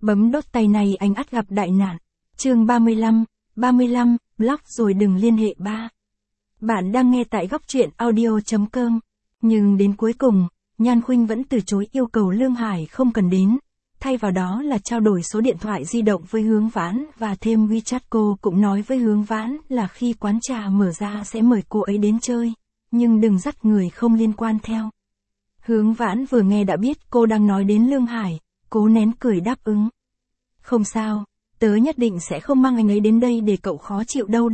Bấm đốt tay này anh ắt gặp đại nạn. Chương 35, blog rồi đừng liên hệ 3. Bạn đang nghe tại góc truyện audio.com. Nhưng đến cuối cùng, Nhan Khuynh vẫn từ chối yêu cầu Lương Hải không cần đến. Thay vào đó là trao đổi số điện thoại di động với Hướng Vãn và thêm WeChat. Cô cũng nói với Hướng Vãn là khi quán trà mở ra sẽ mời cô ấy đến chơi, nhưng đừng dắt người không liên quan theo. Hướng Vãn vừa nghe đã biết cô đang nói đến Lương Hải, cố nén cười đáp ứng. Không sao, tớ nhất định sẽ không mang anh ấy đến đây để cậu khó chịu đâu.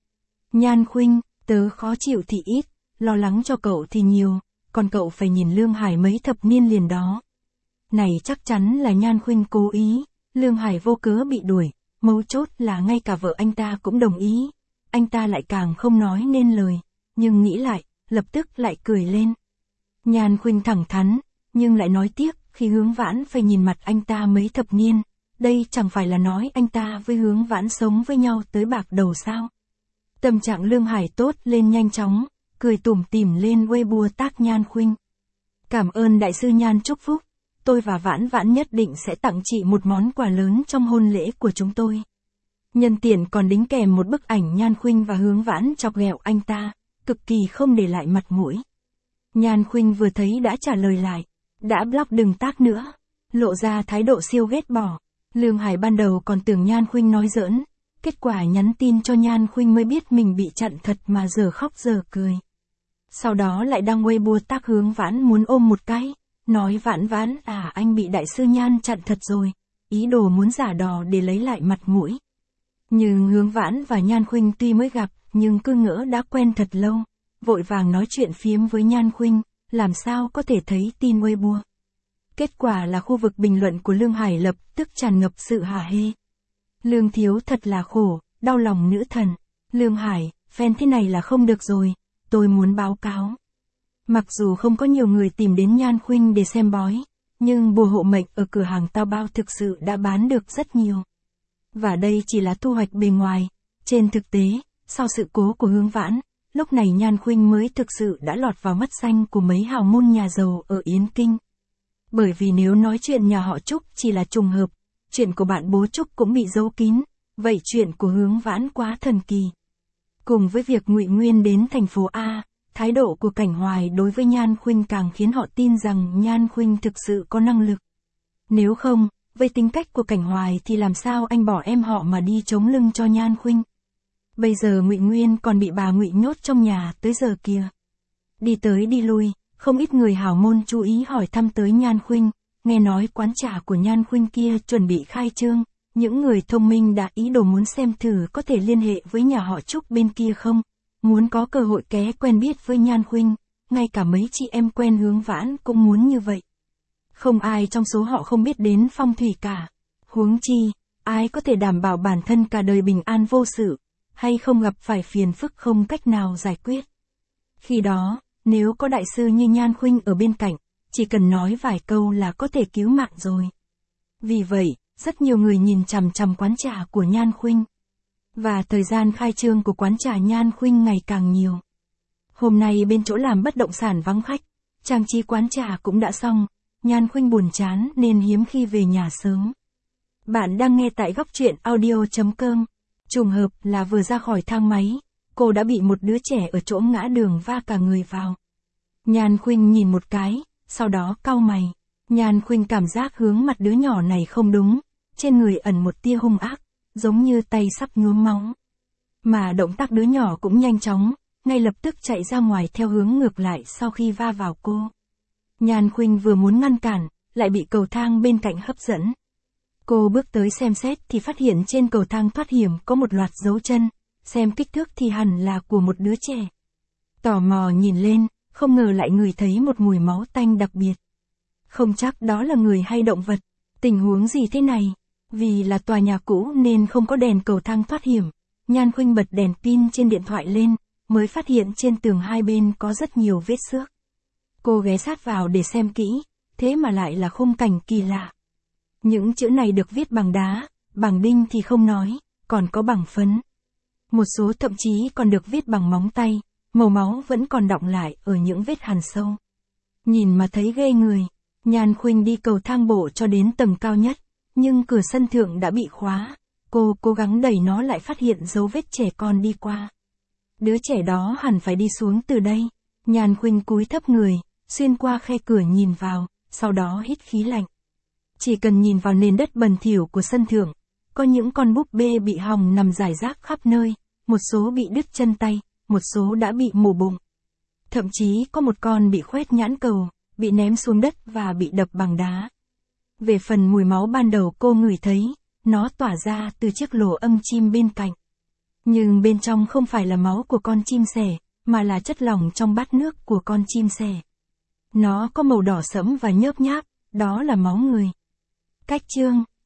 Nhan Khuynh, tớ khó chịu thì ít, lo lắng cho cậu thì nhiều, còn cậu phải nhìn Lương Hải mấy thập niên liền đó. Này chắc chắn là Nhan Khuynh cố ý, Lương Hải vô cớ bị đuổi, mấu chốt là ngay cả vợ anh ta cũng đồng ý, anh ta lại càng không nói nên lời, nhưng nghĩ lại, lập tức lại cười lên. Nhan Khuynh thẳng thắn, nhưng lại nói tiếc khi Hướng Vãn phải nhìn mặt anh ta mấy thập niên, đây chẳng phải là nói anh ta với Hướng Vãn sống với nhau tới bạc đầu sao. Tâm trạng Lương Hải tốt lên nhanh chóng, cười tủm tỉm lên Weibo tag Nhan Khuynh. Cảm ơn đại sư Nhan chúc phúc, tôi và Vãn Vãn nhất định sẽ tặng chị một món quà lớn trong hôn lễ của chúng tôi. Nhân tiện còn đính kèm một bức ảnh Nhan Khuynh và Hướng Vãn chọc ghẹo anh ta, cực kỳ không để lại mặt mũi. Nhan Khuynh vừa thấy đã trả lời lại, đã block đừng tag nữa, lộ ra thái độ siêu ghét bỏ. Lương Hải ban đầu còn tưởng Nhan Khuynh nói giỡn, kết quả nhắn tin cho Nhan Khuynh mới biết mình bị chặn thật mà giờ khóc giờ cười. Sau đó lại đăng Weibo tag Hướng Vãn muốn ôm một cái, nói Vãn Vãn anh bị đại sư Nhan chặn thật rồi, ý đồ muốn giả đò để lấy lại mặt mũi. Nhưng Hướng Vãn và Nhan Khuynh tuy mới gặp, nhưng cứ ngỡ đã quen thật lâu, vội vàng nói chuyện phiếm với Nhan Khuynh, làm sao có thể thấy tin Weibo. Kết quả là khu vực bình luận của Lương Hải lập tức tràn ngập sự hả hê. Lương thiếu thật là khổ, đau lòng nữ thần. Lương Hải, fan thế này là không được rồi, tôi muốn báo cáo. Mặc dù không có nhiều người tìm đến Nhan Khuynh để xem bói, nhưng bùa hộ mệnh ở cửa hàng Taobao thực sự đã bán được rất nhiều. Và đây chỉ là thu hoạch bề ngoài, trên thực tế, sau sự cố của Hướng Vãn, lúc này Nhan Khuynh mới thực sự đã lọt vào mắt xanh của mấy hào môn nhà giàu ở Yến Kinh. Bởi vì nếu nói chuyện nhà họ Trúc chỉ là trùng hợp, chuyện của bạn bố Trúc cũng bị giấu kín, vậy chuyện của Hướng Vãn quá thần kỳ. Cùng với việc Ngụy Nguyên đến thành phố A, thái độ của Cảnh Hoài đối với Nhan Khuynh càng khiến họ tin rằng Nhan Khuynh thực sự có năng lực. Nếu không, với tính cách của Cảnh Hoài thì làm sao anh bỏ em họ mà đi chống lưng cho Nhan Khuynh. Bây giờ Ngụy Nguyên còn bị bà Ngụy nhốt trong nhà tới giờ kìa. Đi tới đi lui, không ít người hảo môn chú ý hỏi thăm tới Nhan Khuynh, nghe nói quán trà của Nhan Khuynh kia chuẩn bị khai trương, những người thông minh đã ý đồ muốn xem thử có thể liên hệ với nhà họ Trúc bên kia không, muốn có cơ hội ké quen biết với Nhan Khuynh, ngay cả mấy chị em quen Hướng Vãn cũng muốn như vậy. Không ai trong số họ không biết đến phong thủy cả, huống chi, ai có thể đảm bảo bản thân cả đời bình an vô sự, hay không gặp phải phiền phức không cách nào giải quyết. Khi đó, nếu có đại sư như Nhan Khuynh ở bên cạnh, chỉ cần nói vài câu là có thể cứu mạng rồi. Vì vậy, rất nhiều người nhìn chằm chằm quán trà của Nhan Khuynh. Và thời gian khai trương của quán trà Nhan Khuynh ngày càng nhiều. Hôm nay bên chỗ làm bất động sản vắng khách, trang trí quán trà cũng đã xong, Nhan Khuynh buồn chán nên hiếm khi về nhà sớm. Bạn đang nghe tại góc truyện audio.com. Trùng hợp là vừa ra khỏi thang máy, cô đã bị một đứa trẻ ở chỗ ngã đường va cả người vào. Nhan Khuynh nhìn một cái, sau đó cau mày. Nhan Khuynh cảm giác hướng mặt đứa nhỏ này không đúng, trên người ẩn một tia hung ác, giống như tay sắp nhuốm máu. Mà động tác đứa nhỏ cũng nhanh chóng, ngay lập tức chạy ra ngoài theo hướng ngược lại sau khi va vào cô. Nhan Khuynh vừa muốn ngăn cản, lại bị cầu thang bên cạnh hấp dẫn. Cô bước tới xem xét thì phát hiện trên cầu thang thoát hiểm có một loạt dấu chân, xem kích thước thì hẳn là của một đứa trẻ. Tò mò nhìn lên, không ngờ lại ngửi thấy một mùi máu tanh đặc biệt. Không chắc đó là người hay động vật, tình huống gì thế này? Vì là tòa nhà cũ nên không có đèn cầu thang thoát hiểm, Nhan Khuynh bật đèn pin trên điện thoại lên, mới phát hiện trên tường hai bên có rất nhiều vết xước. Cô ghé sát vào để xem kỹ, thế mà lại là khung cảnh kỳ lạ. Những chữ này được viết bằng đá, bằng đinh thì không nói, còn có bằng phấn. Một số thậm chí còn được viết bằng móng tay, màu máu vẫn còn đọng lại ở những vết hằn sâu. Nhìn mà thấy ghê người. Nhan Khuynh đi cầu thang bộ cho đến tầng cao nhất, nhưng cửa sân thượng đã bị khóa. Cô cố gắng đẩy nó lại phát hiện dấu vết trẻ con đi qua. Đứa trẻ đó hẳn phải đi xuống từ đây. Nhan Khuynh cúi thấp người, xuyên qua khe cửa nhìn vào, sau đó hít khí lạnh. Chỉ cần nhìn vào nền đất bẩn thỉu của sân thượng, có những con búp bê bị hỏng nằm rải rác khắp nơi, một số bị đứt chân tay, một số đã bị mổ bụng. Thậm chí có một con bị khoét nhãn cầu, bị ném xuống đất và bị đập bằng đá. Về phần mùi máu ban đầu cô ngửi thấy, nó tỏa ra từ chiếc lỗ âm chim bên cạnh. Nhưng bên trong không phải là máu của con chim sẻ, mà là chất lỏng trong bát nước của con chim sẻ. Nó có màu đỏ sẫm và nhớp nháp, đó là máu người. Cách chương